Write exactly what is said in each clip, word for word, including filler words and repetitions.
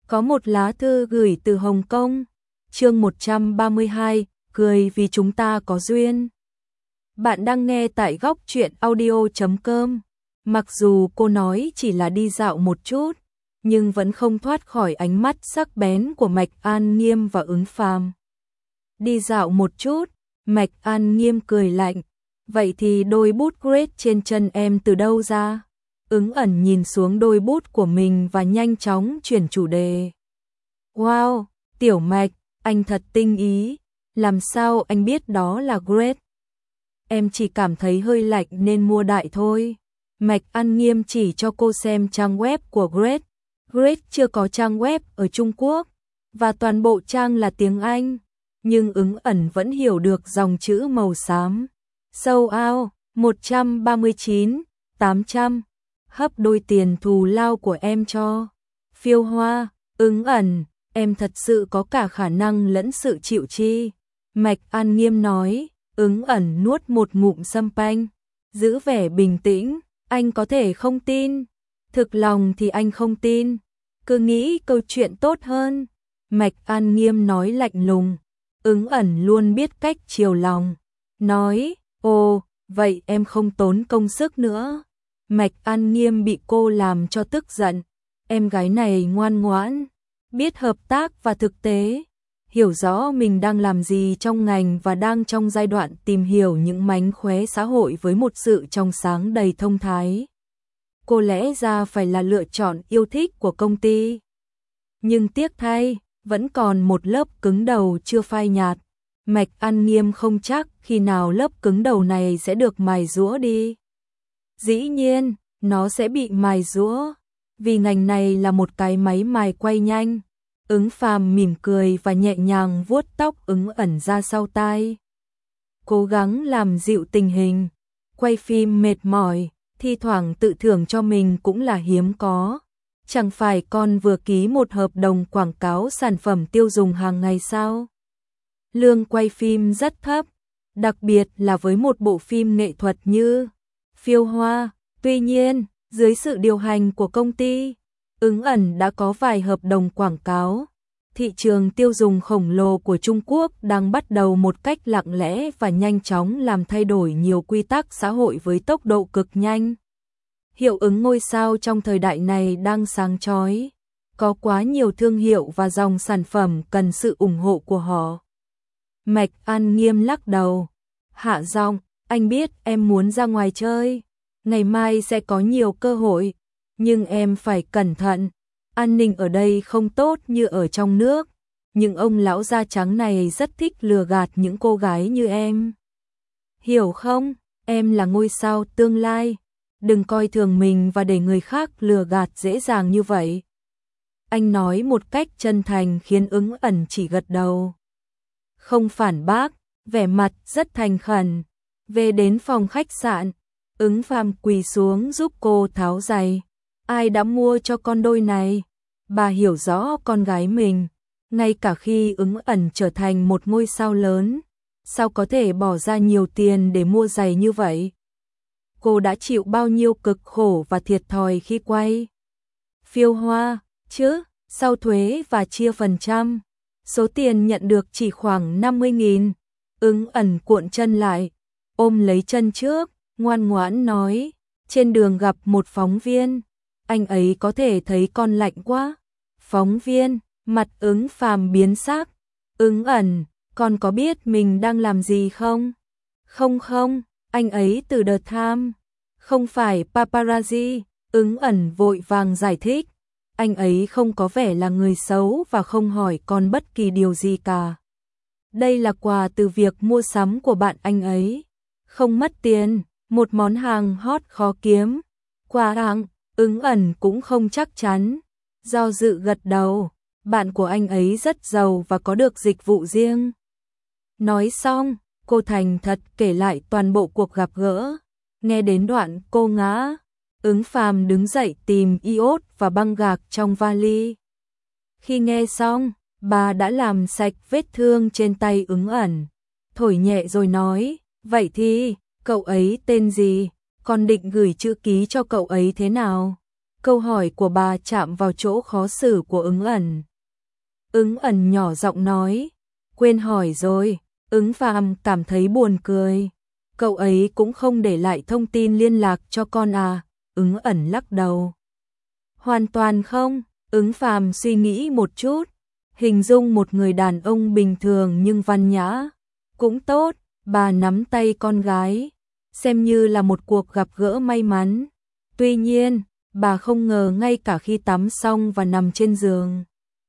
Có một lá thư gửi từ Hồng Kông. Chương một trăm ba mươi hai, cười vì chúng ta có duyên. Bạn đang nghe tại góc truyện audio chấm com. Mặc dù cô nói chỉ là đi dạo một chút, nhưng vẫn không thoát khỏi ánh mắt sắc bén của Mạch An Nghiêm và Ứng Phàm. Đi dạo một chút, Mạch An Nghiêm cười lạnh. Vậy thì đôi bút Great trên chân em từ đâu ra? Ứng ẩn nhìn xuống đôi bút của mình và nhanh chóng chuyển chủ đề. Wow, Tiểu Mạch, anh thật tinh ý. Làm sao anh biết đó là Great? Em chỉ cảm thấy hơi lạnh nên mua đại thôi. Mạch An Nghiêm chỉ cho cô xem trang web của Great. Great chưa có trang web ở Trung Quốc, và toàn bộ trang là tiếng Anh. Nhưng Ứng ẩn vẫn hiểu được dòng chữ màu xám. Sold out, một trăm ba mươi chín, tám trăm. Hấp đôi tiền thù lao của em cho. Phiêu Hoa, Ứng ẩn, em thật sự có cả khả năng lẫn sự chịu chi. Mạch An Nghiêm nói. Ứng ẩn nuốt một ngụm sâm panh, giữ vẻ bình tĩnh. Anh có thể không tin, thực lòng thì anh không tin, cứ nghĩ câu chuyện tốt hơn. Mạch An Nghiêm nói lạnh lùng. Ứng ẩn luôn biết cách chiều lòng, nói, ồ, vậy em không tốn công sức nữa. Mạch An Nghiêm bị cô làm cho tức giận. Em gái này ngoan ngoãn, biết hợp tác và thực tế, hiểu rõ mình đang làm gì trong ngành và đang trong giai đoạn tìm hiểu những mánh khóe xã hội với một sự trong sáng đầy thông thái. Cô lẽ ra phải là lựa chọn yêu thích của công ty. Nhưng tiếc thay, vẫn còn một lớp cứng đầu chưa phai nhạt. Mạch An Nghiêm không chắc khi nào lớp cứng đầu này sẽ được mài giũa đi. Dĩ nhiên, nó sẽ bị mài giũa, vì ngành này là một cái máy mài quay nhanh. Ứng Phàm mỉm cười và nhẹ nhàng vuốt tóc Ứng ẩn ra sau tai. Cố gắng làm dịu tình hình. Quay phim mệt mỏi, thi thoảng tự thưởng cho mình cũng là hiếm có. Chẳng phải con vừa ký một hợp đồng quảng cáo sản phẩm tiêu dùng hàng ngày sao? Lương quay phim rất thấp, đặc biệt là với một bộ phim nghệ thuật như Phiêu Hoa. Tuy nhiên, dưới sự điều hành của công ty, Ứng ẩn đã có vài hợp đồng quảng cáo. Thị trường tiêu dùng khổng lồ của Trung Quốc đang bắt đầu một cách lặng lẽ và nhanh chóng làm thay đổi nhiều quy tắc xã hội với tốc độ cực nhanh. Hiệu ứng ngôi sao trong thời đại này đang sáng chói. Có quá nhiều thương hiệu và dòng sản phẩm cần sự ủng hộ của họ. Mạch An Nghiêm lắc đầu. Hạ giọng, anh biết em muốn ra ngoài chơi. Ngày mai sẽ có nhiều cơ hội. Nhưng em phải cẩn thận. An ninh ở đây không tốt như ở trong nước. Nhưng ông lão da trắng này rất thích lừa gạt những cô gái như em. Hiểu không? Em là ngôi sao tương lai. Đừng coi thường mình và để người khác lừa gạt dễ dàng như vậy. Anh nói một cách chân thành khiến Ứng ẩn chỉ gật đầu. Không phản bác, vẻ mặt rất thành khẩn. Về đến phòng khách sạn, Ứng Phàm quỳ xuống giúp cô tháo giày. Ai đã mua cho con đôi này? Bà hiểu rõ con gái mình. Ngay cả khi Ứng ẩn trở thành một ngôi sao lớn, sao có thể bỏ ra nhiều tiền để mua giày như vậy? Cô đã chịu bao nhiêu cực khổ và thiệt thòi khi quay Phiêu Hoa, chứ? Sau thuế và chia phần trăm, số tiền nhận được chỉ khoảng năm mươi nghìn. Ứng ẩn cuộn chân lại, ôm lấy chân trước, ngoan ngoãn nói. Trên đường gặp một phóng viên, anh ấy có thể thấy con lạnh quá. Phóng viên, mặt Ứng Phàm biến sắc. Ứng ẩn, con có biết mình đang làm gì không? Không không, anh ấy từ The Times, không phải paparazzi. Ứng ẩn vội vàng giải thích. Anh ấy không có vẻ là người xấu và không hỏi con bất kỳ điều gì cả. Đây là quà từ việc mua sắm của bạn anh ấy. Không mất tiền, một món hàng hot khó kiếm. Quà tặng, Ứng ẩn cũng không chắc chắn. Do dự gật đầu, bạn của anh ấy rất giàu và có được dịch vụ riêng. Nói xong, cô thành thật kể lại toàn bộ cuộc gặp gỡ. Nghe đến đoạn cô ngã, Ứng Phàm đứng dậy tìm iốt và băng gạc trong vali. Khi nghe xong, bà đã làm sạch vết thương trên tay Ứng ẩn, thổi nhẹ rồi nói, vậy thì, cậu ấy tên gì? Con định gửi chữ ký cho cậu ấy thế nào? Câu hỏi của bà chạm vào chỗ khó xử của Ứng Ẩn. Ứng Ẩn nhỏ giọng nói, quên hỏi rồi. Ứng Phàm cảm thấy buồn cười. Cậu ấy cũng không để lại thông tin liên lạc cho con à? Ứng Ẩn lắc đầu. Hoàn toàn không. Ứng Phàm suy nghĩ một chút, hình dung một người đàn ông bình thường nhưng văn nhã. Cũng tốt, bà nắm tay con gái, xem như là một cuộc gặp gỡ may mắn. Tuy nhiên, bà không ngờ ngay cả khi tắm xong và nằm trên giường,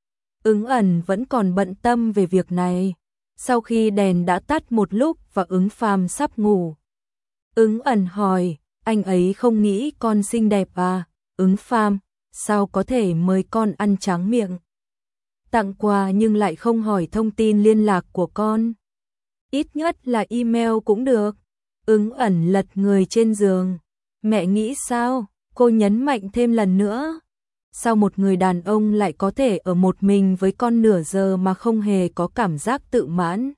Ứng Ẩn vẫn còn bận tâm về việc này. Sau khi đèn đã tắt một lúc và Ứng Phàm sắp ngủ, Ứng Ẩn hỏi, anh ấy không nghĩ con xinh đẹp à? Ứng Phàm, sao có thể mời con ăn tráng miệng? Tặng quà nhưng lại không hỏi thông tin liên lạc của con. Ít nhất là email cũng được. Ứng Ẩn lật người trên giường. Mẹ nghĩ sao? Cô nhấn mạnh thêm lần nữa. Sao một người đàn ông lại có thể ở một mình với con nửa giờ mà không hề có cảm giác tự mãn?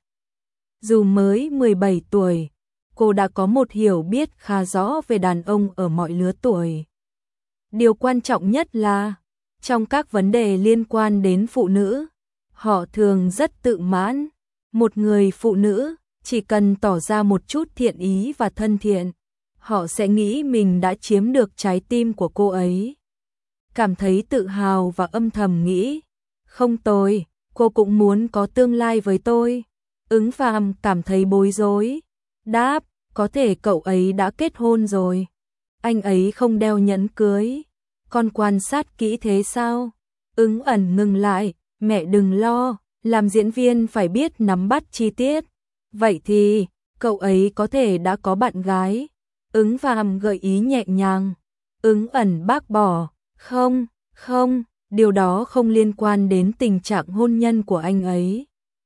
Dù mới mười bảy tuổi, cô đã có một hiểu biết khá rõ về đàn ông ở mọi lứa tuổi. Điều quan trọng nhất là, trong các vấn đề liên quan đến phụ nữ, họ thường rất tự mãn. Một người phụ nữ chỉ cần tỏ ra một chút thiện ý và thân thiện, họ sẽ nghĩ mình đã chiếm được trái tim của cô ấy. Cảm thấy tự hào và âm thầm nghĩ, không tồi, cô cũng muốn có tương lai với tôi. Ứng Phàm cảm thấy bối rối. Đáp, có thể cậu ấy đã kết hôn rồi. Anh ấy không đeo nhẫn cưới. Con quan sát kỹ thế sao? Ứng Ẩn ngừng lại, mẹ đừng lo, làm diễn viên phải biết nắm bắt chi tiết. Vậy thì, cậu ấy có thể đã có bạn gái. Ứng Phàm gợi ý nhẹ nhàng. Ứng Ẩn bác bỏ, không, không, điều đó không liên quan đến tình trạng hôn nhân của anh ấy.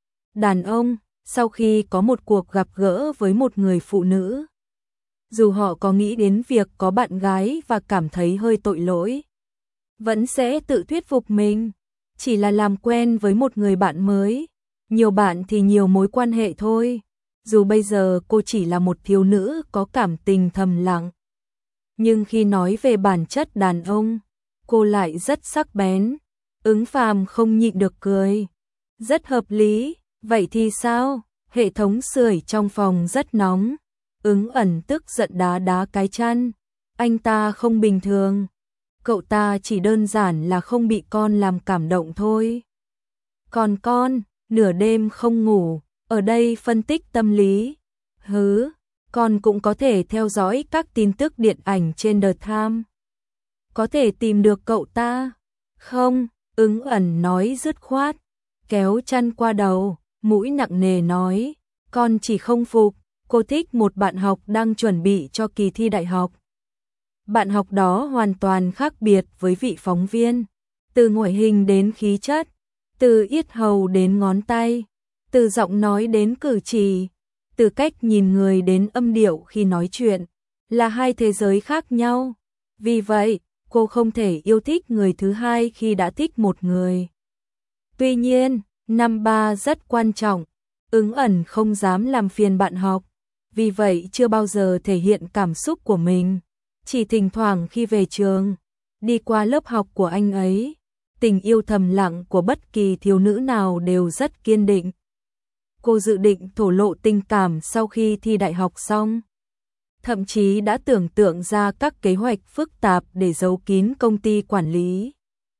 Đàn ông, sau khi có một cuộc gặp gỡ với một người phụ nữ, dù họ có nghĩ đến việc có bạn gái và cảm thấy hơi tội lỗi, vẫn sẽ tự thuyết phục mình, chỉ là làm quen với một người bạn mới, nhiều bạn thì nhiều mối quan hệ thôi. Dù bây giờ cô chỉ là một thiếu nữ có cảm tình thầm lặng, nhưng khi nói về bản chất đàn ông, cô lại rất sắc bén. Ứng Phàm không nhịn được cười. Rất hợp lý, vậy thì sao? Hệ thống sưởi trong phòng rất nóng. Ứng Ẩn tức giận đá đá cái chăn. Anh ta không bình thường. Cậu ta chỉ đơn giản là không bị con làm cảm động thôi. Còn con, nửa đêm không ngủ, ở đây phân tích tâm lý. Hứ, con cũng có thể theo dõi các tin tức điện ảnh trên The Times. Có thể tìm được cậu ta. Không, Ứng Ẩn nói dứt khoát, kéo chăn qua đầu, mũi nặng nề nói, con chỉ không phục, cô thích một bạn học đang chuẩn bị cho kỳ thi đại học. Bạn học đó hoàn toàn khác biệt với vị phóng viên, từ ngoại hình đến khí chất, từ yết hầu đến ngón tay, từ giọng nói đến cử chỉ, từ cách nhìn người đến âm điệu khi nói chuyện, là hai thế giới khác nhau. Vì vậy, cô không thể yêu thích người thứ hai khi đã thích một người. Tuy nhiên, năm ba rất quan trọng, Ứng Ẩn không dám làm phiền bạn học, vì vậy chưa bao giờ thể hiện cảm xúc của mình, chỉ thỉnh thoảng khi về trường, đi qua lớp học của anh ấy, tình yêu thầm lặng của bất kỳ thiếu nữ nào đều rất kiên định. Cô dự định thổ lộ tình cảm sau khi thi đại học xong, thậm chí đã tưởng tượng ra các kế hoạch phức tạp để giấu kín công ty quản lý.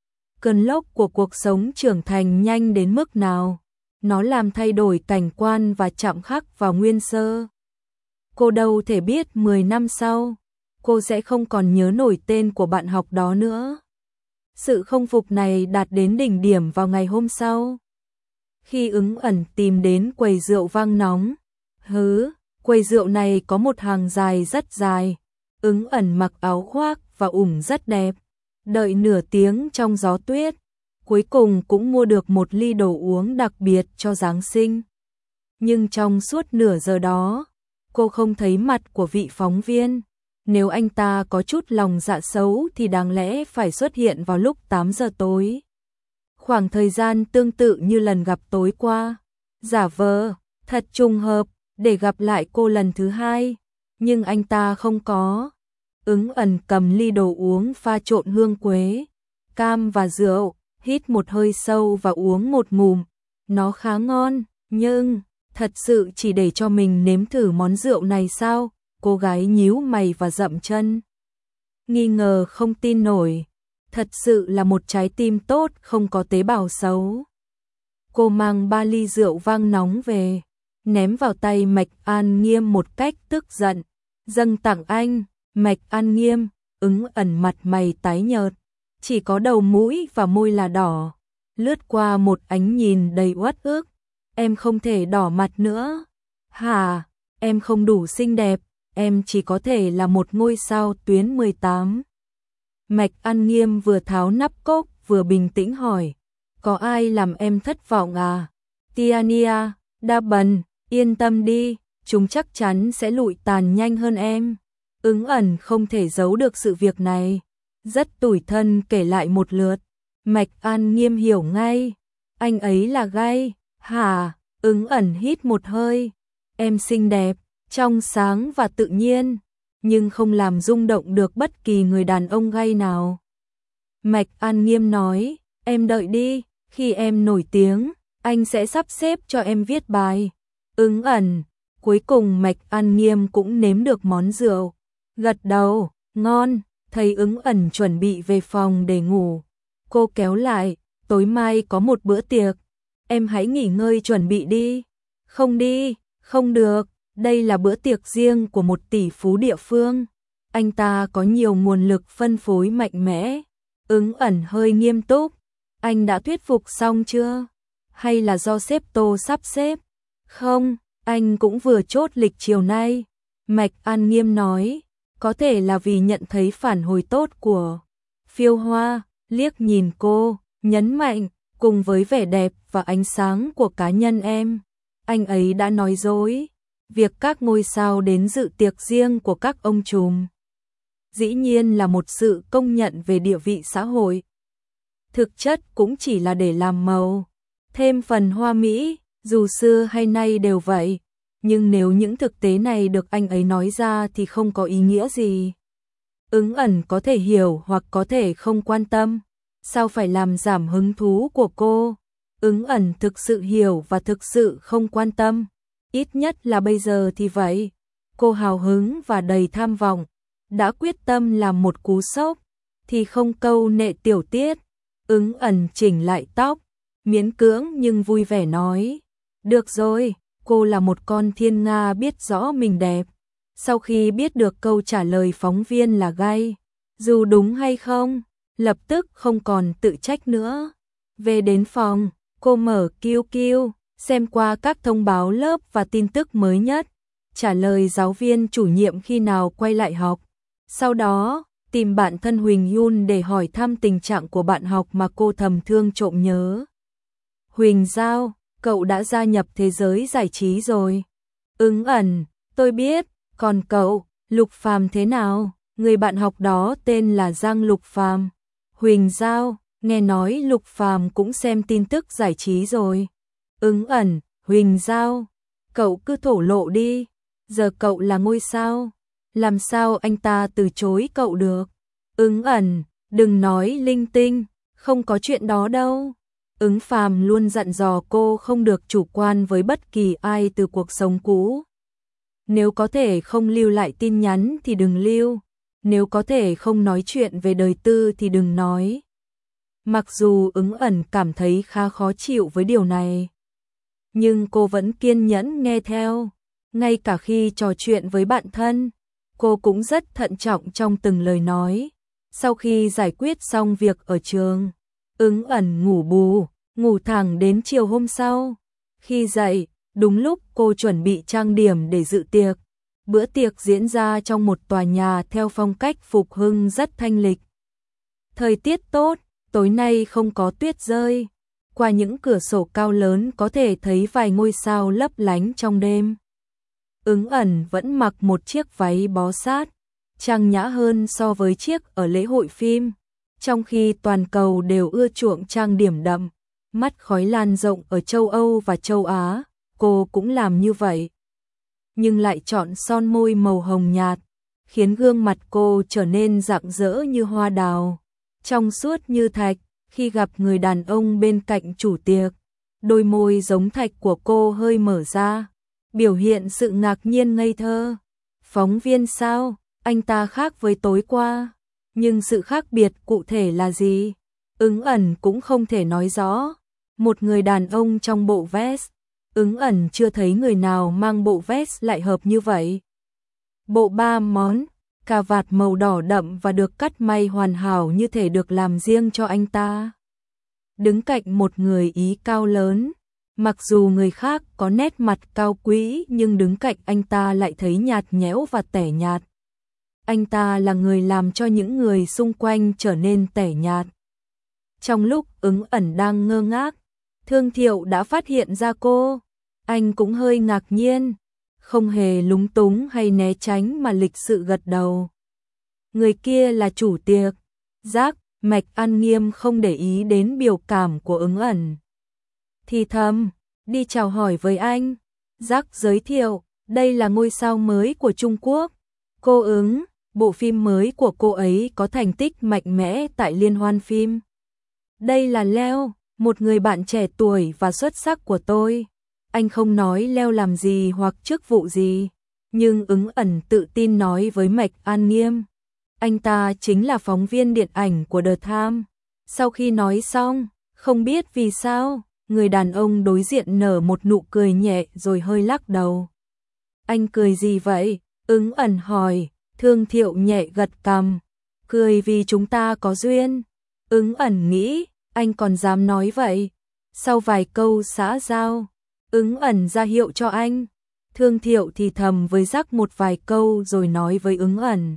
Cơn lốc của cuộc sống trưởng thành nhanh đến mức nào, nó làm thay đổi cảnh quan và chạm khắc vào nguyên sơ. Cô đâu thể biết mười năm sau, cô sẽ không còn nhớ nổi tên của bạn học đó nữa. Sự không phục này đạt đến đỉnh điểm vào ngày hôm sau. Khi Ứng Ẩn tìm đến quầy rượu vang nóng, hứ, quầy rượu này có một hàng dài rất dài. Ứng Ẩn mặc áo khoác và ủng rất đẹp. Đợi nửa tiếng trong gió tuyết, cuối cùng cũng mua được một ly đồ uống đặc biệt cho Giáng sinh. Nhưng trong suốt nửa giờ đó, cô không thấy mặt của vị phóng viên. Nếu anh ta có chút lòng dạ xấu thì đáng lẽ phải xuất hiện vào lúc tám giờ tối. Khoảng thời gian tương tự như lần gặp tối qua. Giả vờ, thật trùng hợp, để gặp lại cô lần thứ hai. Nhưng anh ta không có. Ứng ẩn cầm ly đồ uống pha trộn hương quế, cam và rượu, hít một hơi sâu và uống một ngụm. Nó khá ngon, nhưng thật sự chỉ để cho mình nếm thử món rượu này sao? Cô gái nhíu mày và dậm chân. Nghi ngờ không tin nổi, thật sự là một trái tim tốt không có tế bào xấu. Cô mang ba ly rượu vang nóng về, ném vào tay Mạch An Nghiêm một cách tức giận. Dâng tặng anh. Mạch An Nghiêm, Ứng ẩn mặt mày tái nhợt, chỉ có đầu mũi và môi là đỏ, lướt qua một ánh nhìn đầy uất ức. Em không thể đỏ mặt nữa. Hả, em không đủ xinh đẹp, em chỉ có thể là một ngôi sao tuyến mười tám. Mạch An Nghiêm vừa tháo nắp cốc vừa bình tĩnh hỏi, có ai làm em thất vọng à? Tiania, Đa Bần, yên tâm đi, chúng chắc chắn sẽ lụi tàn nhanh hơn em. Ứng ẩn không thể giấu được sự việc này, rất tủi thân kể lại một lượt. Mạch An Nghiêm hiểu ngay, anh ấy là gay. Hả? Ứng ẩn hít một hơi, em xinh đẹp, trong sáng và tự nhiên, nhưng không làm rung động được bất kỳ người đàn ông gay nào. Mạch An Nghiêm nói, em đợi đi, khi em nổi tiếng, anh sẽ sắp xếp cho em viết bài. Ứng ẩn, cuối cùng Mạch An Nghiêm cũng nếm được món rượu. Gật đầu, ngon, thấy Ứng ẩn chuẩn bị về phòng để ngủ. Cô kéo lại, tối mai có một bữa tiệc, em hãy nghỉ ngơi chuẩn bị đi. Không đi, không được, đây là bữa tiệc riêng của một tỷ phú địa phương. Anh ta có nhiều nguồn lực phân phối mạnh mẽ. Ứng ẩn hơi nghiêm túc, anh đã thuyết phục xong chưa? Hay là do sếp Tô sắp xếp? Không, anh cũng vừa chốt lịch chiều nay. Mạch An Nghiêm nói, có thể là vì nhận thấy phản hồi tốt của Phiêu Hoa, liếc nhìn cô, nhấn mạnh, cùng với vẻ đẹp và ánh sáng của cá nhân em, anh ấy đã nói dối. Việc các ngôi sao đến dự tiệc riêng của các ông trùm dĩ nhiên là một sự công nhận về địa vị xã hội. Thực chất cũng chỉ là để làm màu, thêm phần hoa mỹ, dù xưa hay nay đều vậy. Nhưng nếu những thực tế này được anh ấy nói ra thì không có ý nghĩa gì. Ứng ẩn có thể hiểu hoặc có thể không quan tâm. Sao phải làm giảm hứng thú của cô? Ứng ẩn thực sự hiểu và thực sự không quan tâm. Ít nhất là bây giờ thì vậy. Cô hào hứng và đầy tham vọng, đã quyết tâm làm một cú sốc, thì không câu nệ tiểu tiết. Ứng ẩn chỉnh lại tóc, miễn cưỡng nhưng vui vẻ nói. Được rồi, cô là một con thiên nga biết rõ mình đẹp. Sau khi biết được câu trả lời phóng viên là gay, dù đúng hay không, lập tức không còn tự trách nữa. Về đến phòng, cô mở kiu kiu, xem qua các thông báo lớp và tin tức mới nhất, trả lời giáo viên chủ nhiệm khi nào quay lại học. Sau đó, tìm bạn thân Huỳnh Yun để hỏi thăm tình trạng của bạn học mà cô thầm thương trộm nhớ. Huỳnh Giao, cậu đã gia nhập thế giới giải trí rồi. Ứng ẩn, tôi biết, còn cậu, Lục Phàm thế nào? Người bạn học đó tên là Giang Lục Phàm. Huỳnh Giao, nghe nói Lục Phàm cũng xem tin tức giải trí rồi. Ứng ẩn, Huỳnh Giao, cậu cứ thổ lộ đi, giờ cậu là ngôi sao, làm sao anh ta từ chối cậu được? Ứng ẩn, đừng nói linh tinh, không có chuyện đó đâu. Ứng Phàm luôn dặn dò cô không được chủ quan với bất kỳ ai từ cuộc sống cũ. Nếu có thể không lưu lại tin nhắn thì đừng lưu, nếu có thể không nói chuyện về đời tư thì đừng nói. Mặc dù Ứng ẩn cảm thấy khá khó chịu với điều này, nhưng cô vẫn kiên nhẫn nghe theo. Ngay cả khi trò chuyện với bạn thân, cô cũng rất thận trọng trong từng lời nói. Sau khi giải quyết xong việc ở trường, Ứng ẩn ngủ bù, ngủ thẳng đến chiều hôm sau. Khi dậy, đúng lúc cô chuẩn bị trang điểm để dự tiệc. Bữa tiệc diễn ra trong một tòa nhà theo phong cách phục hưng rất thanh lịch. Thời tiết tốt, tối nay không có tuyết rơi. Qua những cửa sổ cao lớn có thể thấy vài ngôi sao lấp lánh trong đêm. Ứng ẩn vẫn mặc một chiếc váy bó sát, trang nhã hơn so với chiếc ở lễ hội phim. Trong khi toàn cầu đều ưa chuộng trang điểm đậm, mắt khói lan rộng ở châu Âu và châu Á, cô cũng làm như vậy. Nhưng lại chọn son môi màu hồng nhạt. khiến gương mặt cô trở nên rạng rỡ như hoa đào, trong suốt như thạch. Khi gặp người đàn ông bên cạnh chủ tiệc, đôi môi giống thạch của cô hơi mở ra, biểu hiện sự ngạc nhiên ngây thơ. Phóng viên sao? Anh ta khác với tối qua, nhưng sự khác biệt cụ thể là gì? Ứng ẩn cũng không thể nói rõ. Một người đàn ông trong bộ vest, Ứng ẩn chưa thấy người nào mang bộ vest lại hợp như vậy. Bộ ba món, cà vạt màu đỏ đậm và được cắt may hoàn hảo như thể được làm riêng cho anh ta. Đứng cạnh một người Ý cao lớn, mặc dù người khác có nét mặt cao quý nhưng đứng cạnh anh ta lại thấy nhạt nhẽo và tẻ nhạt. Anh ta là người làm cho những người xung quanh trở nên tẻ nhạt. Trong lúc Ứng ẩn đang ngơ ngác, Thương Thiệu đã phát hiện ra cô. Anh cũng hơi ngạc nhiên, không hề lúng túng hay né tránh mà lịch sự gật đầu. Người kia là chủ tiệc. Giác, Mạch An Nghiêm không để ý đến biểu cảm của Ứng ẩn. Thì thầm, đi chào hỏi với anh. Giác giới thiệu, đây là ngôi sao mới của Trung Quốc. Cô Ứng, bộ phim mới của cô ấy có thành tích mạnh mẽ tại liên hoan phim. Đây là Leo, một người bạn trẻ tuổi và xuất sắc của tôi. Anh không nói Leo làm gì hoặc chức vụ gì, nhưng Ứng ẩn tự tin nói với Mạch An Nghiêm. Anh ta chính là phóng viên điện ảnh của The Times. Sau khi nói xong, không biết vì sao, người đàn ông đối diện nở một nụ cười nhẹ rồi hơi lắc đầu. Anh cười gì vậy? Ứng ẩn hỏi. Thương Thiệu nhẹ gật cằm. Cười vì chúng ta có duyên. Ứng ẩn nghĩ, anh còn dám nói vậy. Sau vài câu xã giao, Ứng ẩn ra hiệu cho anh. Thương Thiệu thì thầm với Giác một vài câu rồi nói với Ứng ẩn.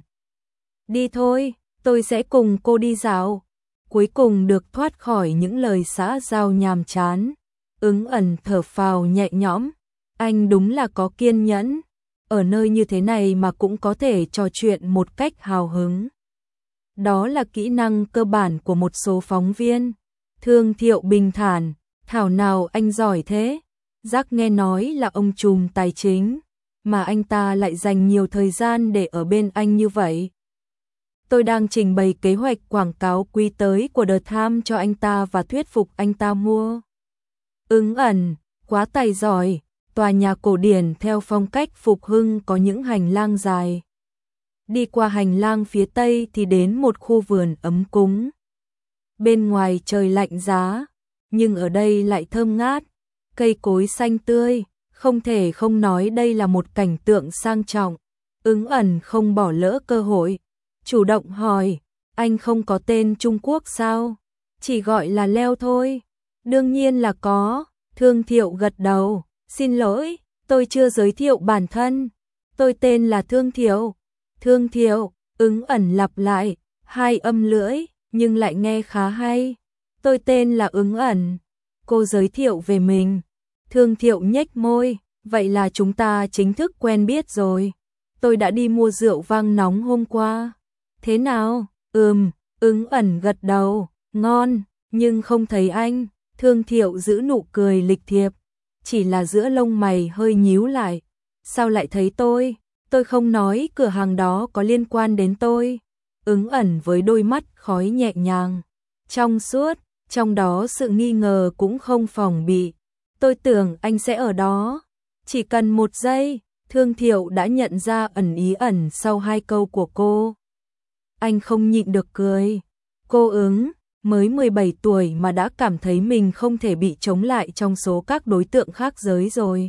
Đi thôi, tôi sẽ cùng cô đi dạo. Cuối cùng được thoát khỏi những lời xã giao nhàm chán. Ứng ẩn thở phào nhẹ nhõm. Anh đúng là có kiên nhẫn. Ở nơi như thế này mà cũng có thể trò chuyện một cách hào hứng. Đó là kỹ năng cơ bản của một số phóng viên. Thương Thiệu bình thản. Thảo nào anh giỏi thế? Giác nghe nói là ông trùm tài chính, mà anh ta lại dành nhiều thời gian để ở bên anh như vậy. Tôi đang trình bày kế hoạch quảng cáo quý tới của The Times cho anh ta và thuyết phục anh ta mua. Ứng ẩn, quá tài giỏi. Tòa nhà cổ điển theo phong cách phục hưng có những hành lang dài. Đi qua hành lang phía tây thì đến một khu vườn ấm cúng. Bên ngoài trời lạnh giá, nhưng ở đây lại thơm ngát, cây cối xanh tươi, không thể không nói đây là một cảnh tượng sang trọng. Ứng ẩn không bỏ lỡ cơ hội, chủ động hỏi, anh không có tên Trung Quốc sao? Chỉ gọi là Leo thôi. Đương nhiên là có. Thương Thiệu gật đầu. Xin lỗi, tôi chưa giới thiệu bản thân. Tôi tên là Thương Thiệu. Thương Thiệu, Ứng ẩn lặp lại, hai âm lưỡi, nhưng lại nghe khá hay. Tôi tên là Ứng ẩn. Cô giới thiệu về mình. Thương Thiệu nhếch môi, vậy là chúng ta chính thức quen biết rồi. Tôi đã đi mua rượu vang nóng hôm qua. Thế nào? Ừm, Ứng ẩn gật đầu, ngon, nhưng không thấy anh. Thương Thiệu giữ nụ cười lịch thiệp, chỉ là giữa lông mày hơi nhíu lại. Sao lại thấy tôi? Tôi không nói cửa hàng đó có liên quan đến tôi. Ứng ẩn với đôi mắt khói nhẹ nhàng, trong suốt, trong đó sự nghi ngờ cũng không phòng bị. Tôi tưởng anh sẽ ở đó. Chỉ cần một giây, Thương Thiệu đã nhận ra ẩn ý ẩn sau hai câu của cô. Anh không nhịn được cười. Cô Ứng, mới mười bảy tuổi mà đã cảm thấy mình không thể bị chống lại trong số các đối tượng khác giới rồi.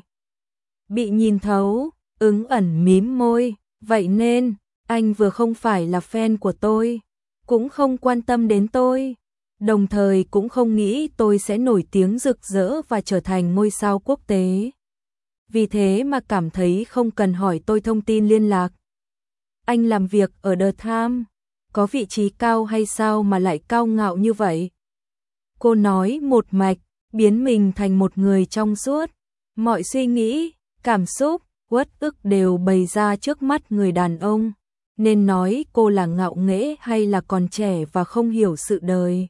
Bị nhìn thấu, Ứng ẩn mím môi, vậy nên, anh vừa không phải là fan của tôi, cũng không quan tâm đến tôi, đồng thời cũng không nghĩ tôi sẽ nổi tiếng rực rỡ và trở thành ngôi sao quốc tế. Vì thế mà cảm thấy không cần hỏi tôi thông tin liên lạc. Anh làm việc ở The Times, có vị trí cao hay sao mà lại cao ngạo như vậy? Cô nói một mạch, biến mình thành một người trong suốt. Mọi suy nghĩ, cảm xúc, uất ức đều bày ra trước mắt người đàn ông. Nên nói cô là ngạo nghễ hay là còn trẻ và không hiểu sự đời.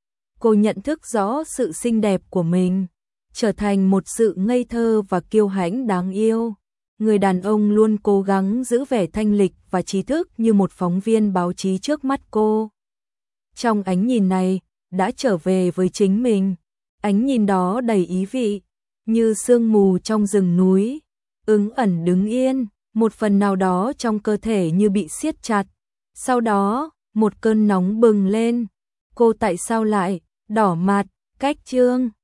Cô nhận thức rõ sự xinh đẹp của mình, trở thành một sự ngây thơ và kiêu hãnh đáng yêu. người đàn ông luôn cố gắng giữ vẻ thanh lịch và trí thức như một phóng viên báo chí trước mắt cô. Trong ánh nhìn này, đã trở về với chính mình. Ánh nhìn đó đầy ý vị, như sương mù trong rừng núi. Ứng ẩn đứng yên, một phần nào đó trong cơ thể như bị siết chặt. Sau đó, một cơn nóng bừng lên. Cô tại sao lại đỏ mặt? Cách chương